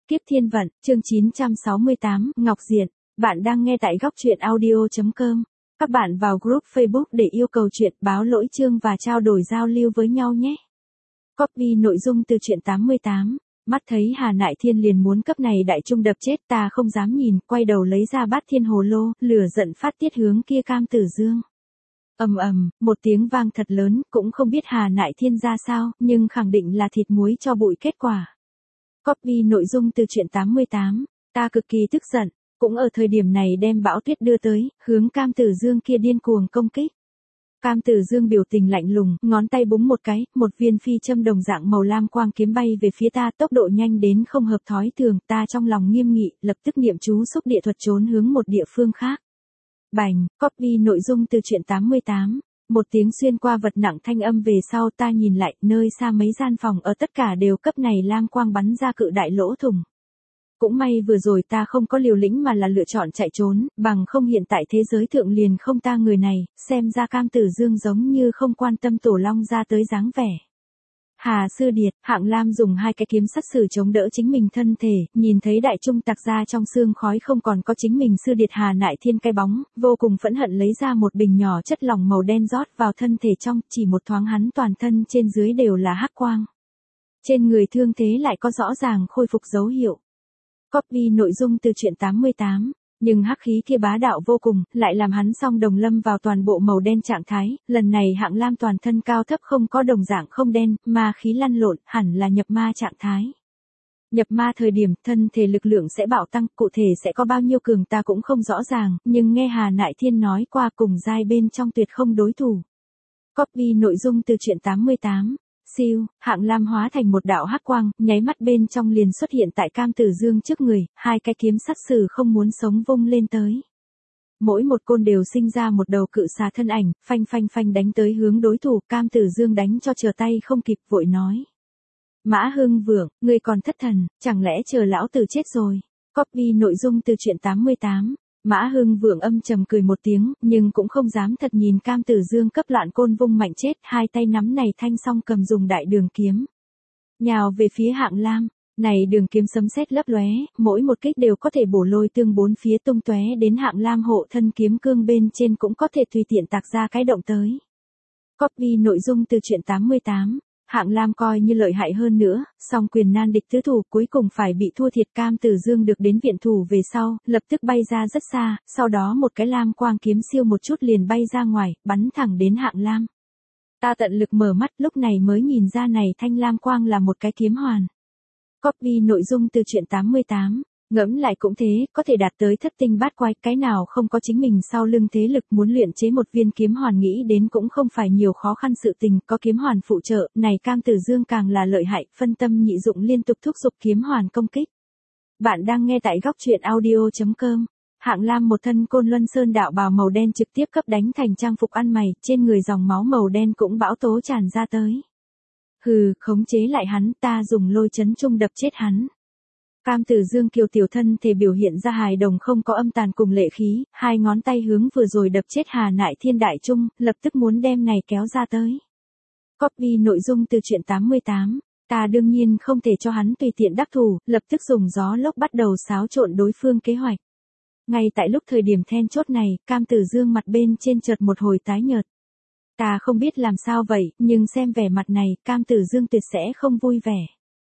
Kiếp thiên vận, chương 968, Ngọc Diện. Bạn đang nghe tại góc truyện audio.com. Các bạn vào group Facebook để yêu cầu chuyện, báo lỗi chương và trao đổi giao lưu với nhau nhé. Copy nội dung từ truyện 88. Mắt thấy Hà Nại Thiên liền muốn cấp này đại trung đập chết, ta không dám nhìn, quay đầu lấy ra bát thiên hồ lô, lửa giận phát tiết hướng kia Cam Tử Dương. Ầm ầm, một tiếng vang thật lớn, cũng không biết Hà Nại Thiên ra sao, nhưng khẳng định là thịt muối cho bụi kết quả. Copy nội dung từ truyện 88. Ta cực kỳ tức giận, cũng ở thời điểm này đem bão tuyết đưa tới, hướng Cam Tử Dương kia điên cuồng công kích. Cam Tử Dương biểu tình lạnh lùng, ngón tay búng một cái, một viên phi châm đồng dạng màu lam quang kiếm bay về phía ta, tốc độ nhanh đến không hợp thói thường, ta trong lòng nghiêm nghị, lập tức niệm chú xúc địa thuật trốn hướng một địa phương khác. Bành, copy nội dung từ truyện 88. Một tiếng xuyên qua vật nặng thanh âm về sau, ta nhìn lại, nơi xa mấy gian phòng ở tất cả đều cấp này lam quang bắn ra cự đại lỗ thủng. Cũng may vừa rồi ta không có liều lĩnh mà là lựa chọn chạy trốn, bằng không hiện tại thế giới thượng liền không ta người này, xem ra Cam Tử Dương giống như không quan tâm Tổ Long ra tới dáng vẻ. Hà Sư Điệt, Hạng Lam dùng hai cái kiếm sắt sử chống đỡ chính mình thân thể, nhìn thấy đại trung tạc ra trong xương khói không còn có chính mình Sư Điệt Hà Nại Thiên cái bóng, vô cùng phẫn hận lấy ra một bình nhỏ chất lỏng màu đen rót vào thân thể trong, chỉ một thoáng hắn toàn thân trên dưới đều là hắc quang. Trên người thương thế lại có rõ ràng khôi phục dấu hiệu. Copy nội dung từ truyện 88. Nhưng hắc khí kia bá đạo vô cùng, lại làm hắn song đồng lâm vào toàn bộ màu đen trạng thái, lần này Hạng Lam toàn thân cao thấp không có đồng dạng không đen, ma khí lăn lộn, hẳn là nhập ma trạng thái. Nhập ma thời điểm, thân thể lực lượng sẽ bạo tăng, cụ thể sẽ có bao nhiêu cường ta cũng không rõ ràng, nhưng nghe Hà Nại Thiên nói qua cùng giai bên trong tuyệt không đối thủ. Copy nội dung từ truyện 88. Siêu, Hạng Lam hóa thành một đạo hắc quang, nháy mắt bên trong liền xuất hiện tại Cam Tử Dương trước người, hai cái kiếm sắc sử không muốn sống vung lên tới. Mỗi một côn đều sinh ra một đầu cự xà thân ảnh, phanh phanh phanh đánh tới hướng đối thủ, Cam Tử Dương đánh cho trở tay không kịp vội nói. Mã Hưng Vượng, ngươi còn thất thần, chẳng lẽ chờ lão tử chết rồi? Copy nội dung từ truyện 88. Mã Hưng Vượng âm trầm cười một tiếng, nhưng cũng không dám thật nhìn Cam Tử Dương cấp loạn côn vung mạnh chết, hai tay nắm này thanh song cầm dùng đại đường kiếm. Nhào về phía Hạng Lam, này đường kiếm sấm sét lấp lóe, mỗi một kích đều có thể bổ lôi tương bốn phía tung tóe đến Hạng Lam hộ thân kiếm cương bên trên cũng có thể tùy tiện tạc ra cái động tới. Copy nội dung từ truyện 88. Hạng Lam coi như lợi hại hơn nữa, song quyền nan địch tứ thủ cuối cùng phải bị thua thiệt. Cam Tử Dương được đến viện thủ về sau, lập tức bay ra rất xa, sau đó một cái lam quang kiếm siêu một chút liền bay ra ngoài, bắn thẳng đến Hạng Lam. Ta tận lực mở mắt lúc này mới nhìn ra này thanh lam quang là một cái kiếm hoàn. Copy nội dung từ truyện 88. Ngẫm lại cũng thế, có thể đạt tới thất tinh bát quái, cái nào không có chính mình sau lưng thế lực muốn luyện chế một viên kiếm hoàn nghĩ đến cũng không phải nhiều khó khăn sự tình, có kiếm hoàn phụ trợ, này Cam Tử Dương càng là lợi hại, phân tâm nhị dụng liên tục thúc giục kiếm hoàn công kích. Bạn đang nghe tại góc truyện audio.com. Hạng Lam một thân Côn Luân Sơn đạo bào màu đen trực tiếp cấp đánh thành trang phục ăn mày, trên người dòng máu màu đen cũng bão tố tràn ra tới. Hừ, khống chế lại hắn, ta dùng lôi chấn trung đập chết hắn. Cam Tử Dương kiều tiểu thân thể biểu hiện ra hài đồng không có âm tàn cùng lệ khí, hai ngón tay hướng vừa rồi đập chết Hà Nại Thiên đại trung, lập tức muốn đem này kéo ra tới. Copy nội dung từ truyện 88. Ta đương nhiên không thể cho hắn tùy tiện đắc thủ, lập tức dùng gió lốc bắt đầu xáo trộn đối phương kế hoạch. Ngay tại lúc thời điểm then chốt này, Cam Tử Dương mặt bên trên chợt một hồi tái nhợt. Ta không biết làm sao vậy, nhưng xem vẻ mặt này, Cam Tử Dương tuyệt sẽ không vui vẻ.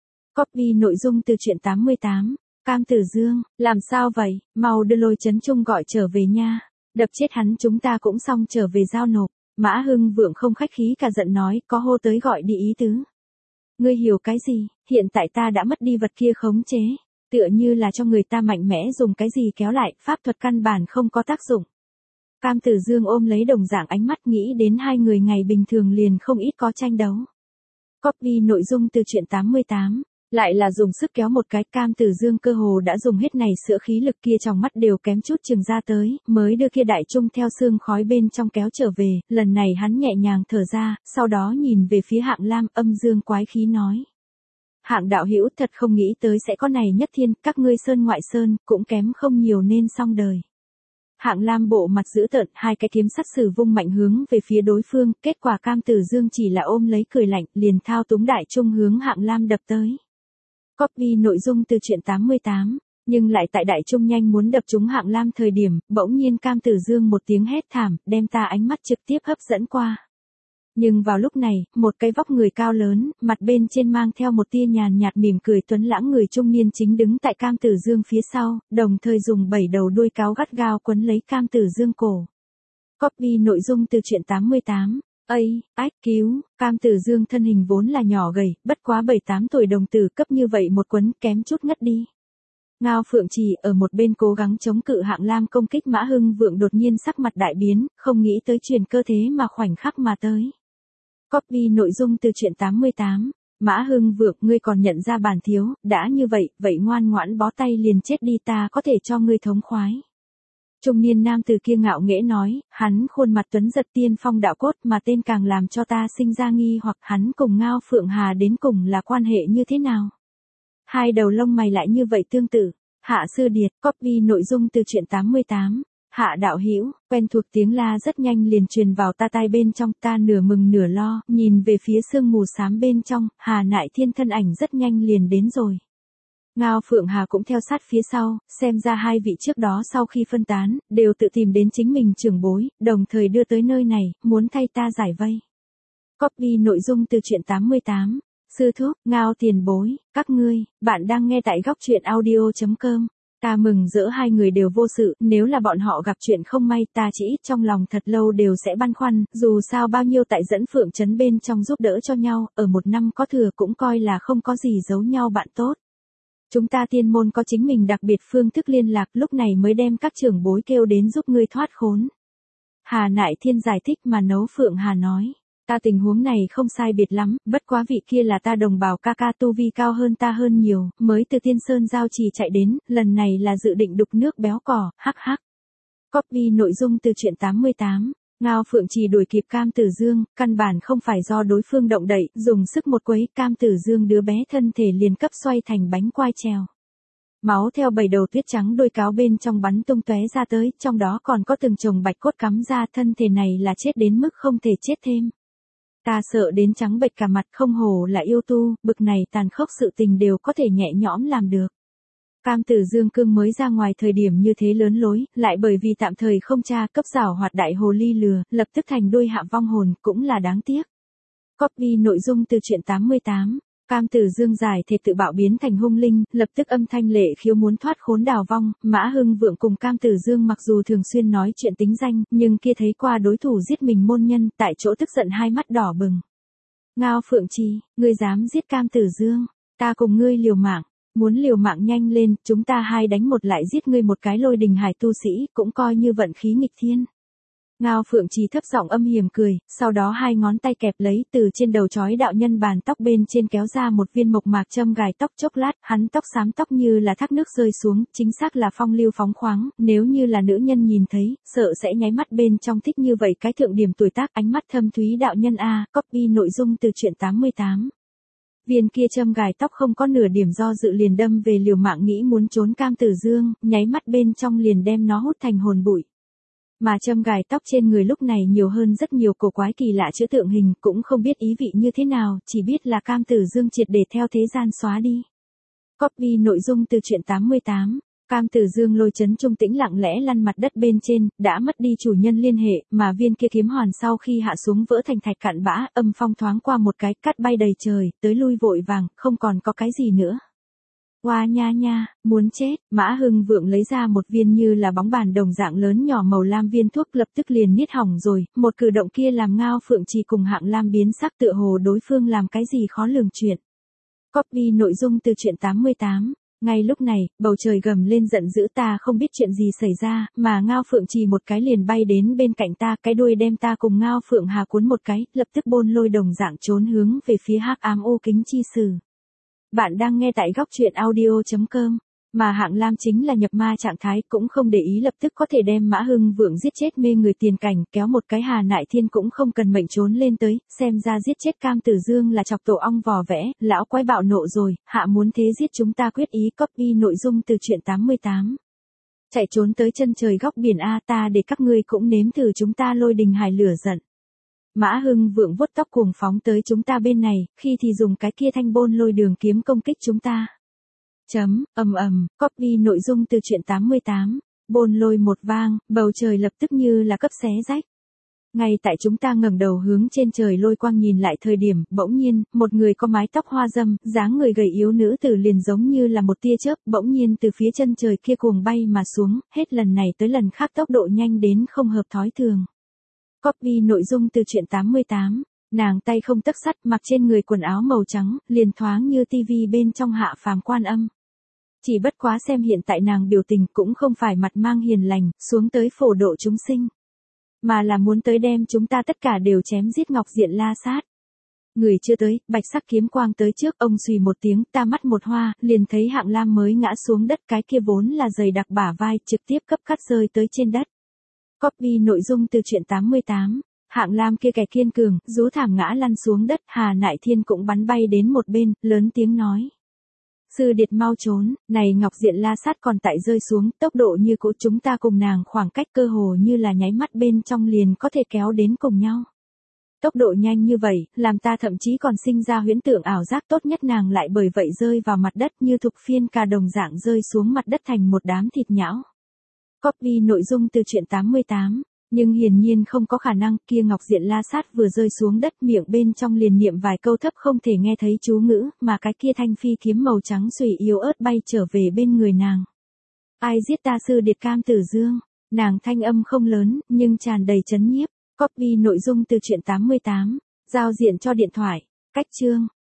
Copy nội dung từ truyện 88. Cam Tử Dương, làm sao vậy, mau đưa lôi chấn trung gọi trở về nha. Đập chết hắn chúng ta cũng xong trở về giao nộp. Mã Hưng Vượng không khách khí cả giận nói, có hô tới gọi đi ý tứ. Ngươi hiểu cái gì, hiện tại ta đã mất đi vật kia khống chế. Tựa như là cho người ta mạnh mẽ dùng cái gì kéo lại, pháp thuật căn bản không có tác dụng. Cam Tử Dương ôm lấy đồng dạng ánh mắt nghĩ đến hai người ngày bình thường liền không ít có tranh đấu. Copy nội dung từ truyện 88. Lại là dùng sức kéo một cái, Cam Tử Dương cơ hồ đã dùng hết này sữa khí lực kia trong mắt đều kém chút chừng ra tới, mới đưa kia đại trung theo xương khói bên trong kéo trở về, lần này hắn nhẹ nhàng thở ra, sau đó nhìn về phía Hạng Lam âm dương quái khí nói. Hạng đạo hữu thật không nghĩ tới sẽ có này nhất thiên, các ngươi sơn ngoại sơn, cũng kém không nhiều nên xong đời. Hạng Lam bộ mặt dữ tợn, hai cái kiếm sắt sử vung mạnh hướng về phía đối phương, kết quả Cam Tử Dương chỉ là ôm lấy cười lạnh, liền thao túng đại trung hướng Hạng Lam đập tới. Copy nội dung từ truyện 88, nhưng lại tại Đại Trung nhanh muốn đập trúng Hạng Lam thời điểm, bỗng nhiên Cam Tử Dương một tiếng hét thảm, đem ta ánh mắt trực tiếp hấp dẫn qua. Nhưng vào lúc này, một cái vóc người cao lớn, mặt bên trên mang theo một tia nhàn nhạt mỉm cười tuấn lãng người trung niên chính đứng tại Cam Tử Dương phía sau, đồng thời dùng 7 đầu đuôi cáo gắt gao quấn lấy Cam Tử Dương cổ. Copy nội dung từ truyện 88. Cứu, Cam Tử Dương thân hình vốn là nhỏ gầy, bất quá 7-8 tuổi đồng tử cấp như vậy một quấn kém chút ngất đi. Ngao Phượng Trì ở một bên cố gắng chống cự Hạng Lam công kích Mã Hưng Vượng đột nhiên sắc mặt đại biến, không nghĩ tới truyền cơ thế mà khoảnh khắc mà tới. Copy nội dung từ truyện 88. Mã Hưng Vượng, ngươi còn nhận ra bản thiếu, đã như vậy, vậy ngoan ngoãn bó tay liền chết đi, ta có thể cho ngươi thống khoái. Trung niên nam từ kia ngạo nghễ nói, hắn khuôn mặt tuấn giật tiên phong đạo cốt mà tên càng làm cho ta sinh ra nghi hoặc hắn cùng Ngao Phượng Hà đến cùng là quan hệ như thế nào. Hai đầu lông mày lại như vậy tương tự. Hạ Sư Điệt, copy nội dung từ truyện 88. Hạ đạo hữu, quen thuộc tiếng la rất nhanh liền truyền vào ta tai bên trong, ta nửa mừng nửa lo, nhìn về phía sương mù xám bên trong, Hà Nại Thiên thân ảnh rất nhanh liền đến rồi. Ngao Phượng Hà cũng theo sát phía sau, xem ra hai vị trước đó sau khi phân tán, đều tự tìm đến chính mình trưởng bối, đồng thời đưa tới nơi này, muốn thay ta giải vây. Copy nội dung từ truyện 88. Sư thúc, Ngao tiền bối, các ngươi, bạn đang nghe tại góc truyện audio.com. Ta mừng rỡ hai người đều vô sự, nếu là bọn họ gặp chuyện không may ta chỉ ít trong lòng thật lâu đều sẽ băn khoăn, dù sao bao nhiêu tại dẫn Phượng Trấn bên trong giúp đỡ cho nhau, ở một năm có thừa cũng coi là không có gì giấu nhau bạn tốt. Chúng ta tiên môn có chính mình đặc biệt phương thức liên lạc, lúc này mới đem các trưởng bối kêu đến giúp ngươi thoát khốn. Hà Nại Thiên giải thích mà Nấu Phượng Hà nói. Ta tình huống này không sai biệt lắm, bất quá vị kia là ta đồng bào ca ca tu vi cao hơn ta hơn nhiều, mới từ Tiên Sơn Giao Trì chạy đến, lần này là dự định đục nước béo cỏ, hắc hắc. Copy nội dung từ truyện 88. Ngao Phượng Trì đuổi kịp Cam Tử Dương, căn bản không phải do đối phương động đậy, dùng sức một quấy, Cam Tử Dương đứa bé thân thể liền cấp xoay thành bánh quai trèo. Máu theo 7 đầu tuyết trắng đôi cáo bên trong bắn tung tóe ra tới, trong đó còn có từng chồng bạch cốt cắm ra, thân thể này là chết đến mức không thể chết thêm. Ta sợ đến trắng bệch cả mặt, không hổ là yêu tu, bực này tàn khốc sự tình đều có thể nhẹ nhõm làm được. Cam Tử Dương cương mới ra ngoài thời điểm như thế lớn lối, lại bởi vì tạm thời không tra cấp giảo hoạt đại hồ ly lừa, lập tức thành đuôi hạ vong hồn, cũng là đáng tiếc. Copy nội dung từ truyện 88. Cam Tử Dương giải thể tự bạo biến thành hung linh, lập tức âm thanh lệ khiếu muốn thoát khốn đào vong, Mã Hưng Vượng cùng Cam Tử Dương mặc dù thường xuyên nói chuyện tính danh, nhưng kia thấy qua đối thủ giết mình môn nhân, tại chỗ tức giận hai mắt đỏ bừng. Ngao Phượng Trì, ngươi dám giết Cam Tử Dương, ta cùng ngươi liều mạng, muốn liều mạng nhanh lên, chúng ta hai đánh một lại giết ngươi một cái Lôi Đình Hải tu sĩ, cũng coi như vận khí nghịch thiên. Ngao Phượng Trì thấp giọng âm hiểm cười, sau đó hai ngón tay kẹp lấy từ trên đầu chói đạo nhân bàn tóc bên trên kéo ra một viên mộc mạc châm gài tóc, chốc lát, hắn tóc xám tóc như là thác nước rơi xuống, chính xác là phong lưu phóng khoáng, nếu như là nữ nhân nhìn thấy, sợ sẽ nháy mắt bên trong thích như vậy cái thượng điểm tuổi tác, ánh mắt thâm thúy đạo nhân a. Copy nội dung từ truyện 88. Viên kia châm gài tóc không có nửa điểm do dự liền đâm về liều mạng nghĩ muốn trốn Cam Tử Dương, nháy mắt bên trong liền đem nó hút thành hồn bụi. Mà châm gài tóc trên người lúc này nhiều hơn rất nhiều cổ quái kỳ lạ chữ tượng hình, cũng không biết ý vị như thế nào, chỉ biết là Cam Tử Dương triệt để theo thế gian xóa đi. Copy nội dung từ truyện 88. Cam Tử Dương lôi chấn trung tĩnh lặng lẽ lăn mặt đất bên trên, đã mất đi chủ nhân liên hệ, mà viên kia kiếm hoàn sau khi hạ xuống vỡ thành thạch cạn bã, âm phong thoáng qua một cái, cát bay đầy trời, tới lui vội vàng, không còn có cái gì nữa. Oa nha nha, muốn chết, Mã Hưng Vượng lấy ra một viên như là bóng bàn đồng dạng lớn nhỏ màu lam viên thuốc, lập tức liền niết hỏng rồi, một cử động kia làm Ngao Phượng Trì cùng Hạng Lam biến sắc, tựa hồ đối phương làm cái gì khó lường chuyện. Copy nội dung từ truyện 88. Ngay lúc này, bầu trời gầm lên giận dữ, ta không biết chuyện gì xảy ra, mà Ngao Phượng Trì một cái liền bay đến bên cạnh ta, cái đuôi đem ta cùng Ngao Phượng Hà cuốn một cái, lập tức bôn lôi đồng dạng trốn hướng về phía hắc ám ô kính chi sử. Bạn đang nghe tại góc truyện audio.com, mà Hạng Lam chính là nhập ma trạng thái, cũng không để ý, lập tức có thể đem Mã Hưng Vượng giết chết mê người tiền cảnh, kéo một cái Hà Nại Thiên cũng không cần mệnh trốn lên tới, xem ra giết chết Cam Tử Dương là chọc tổ ong vò vẽ, lão quái bạo nộ rồi, hạ muốn thế giết chúng ta quyết ý. Copy nội dung từ truyện 88. Chạy trốn tới chân trời góc biển a, ta để các ngươi cũng nếm thử chúng ta Lôi Đình Hải lửa giận. Mã Hưng Vượng vuốt tóc cuồng phóng tới chúng ta bên này, khi thì dùng cái kia thanh bôn lôi đường kiếm công kích chúng ta. Copy nội dung từ truyện 88. Bồn lôi một vang, bầu trời lập tức như là cấp xé rách. Ngay tại chúng ta ngẩng đầu hướng trên trời lôi quang nhìn lại thời điểm, bỗng nhiên, một người có mái tóc hoa râm, dáng người gầy yếu nữ tử liền giống như là một tia chớp, bỗng nhiên từ phía chân trời kia cuồng bay mà xuống, hết lần này tới lần khác tốc độ nhanh đến không hợp thói thường. Copy nội dung từ truyện 88. Nàng tay không tấc sắt, mặc trên người quần áo màu trắng, liền thoáng như tivi bên trong hạ phàm quan âm. Chỉ bất quá xem hiện tại nàng biểu tình cũng không phải mặt mang hiền lành, xuống tới phổ độ chúng sinh. Mà là muốn tới đem chúng ta tất cả đều chém giết Ngọc Diện La Sát. Người chưa tới, bạch sắc kiếm quang tới trước, ông xùy một tiếng, ta mắt một hoa, liền thấy Hạng Lam mới ngã xuống đất, cái kia vốn là dày đặc bả vai, trực tiếp cấp cắt rơi tới trên đất. Copy nội dung từ truyện 88. Hạng Lam kia kẻ kiên cường, rú thảm ngã lăn xuống đất, Hà Nại Thiên cũng bắn bay đến một bên, lớn tiếng nói. Sư điệt mau trốn, này Ngọc Diện La Sát còn tại rơi xuống, tốc độ như cũ, chúng ta cùng nàng khoảng cách cơ hồ như là nháy mắt bên trong liền có thể kéo đến cùng nhau. Tốc độ nhanh như vậy, làm ta thậm chí còn sinh ra huyễn tượng ảo giác, tốt nhất nàng lại bởi vậy rơi vào mặt đất như thục phiên cà đồng dạng rơi xuống mặt đất thành một đám thịt nhão. Copy nội dung từ truyện 88. Nhưng hiển nhiên không có khả năng, kia Ngọc Diện La Sát vừa rơi xuống đất, miệng bên trong liền niệm vài câu thấp không thể nghe thấy chú ngữ, mà cái kia thanh phi kiếm màu trắng xuy yếu ớt bay trở về bên người nàng. Ai giết ta sư điệt Cam Tử Dương? Nàng thanh âm không lớn, nhưng tràn đầy chấn nhiếp. Copy nội dung từ truyện 88. Giao diện cho điện thoại. Cách chương.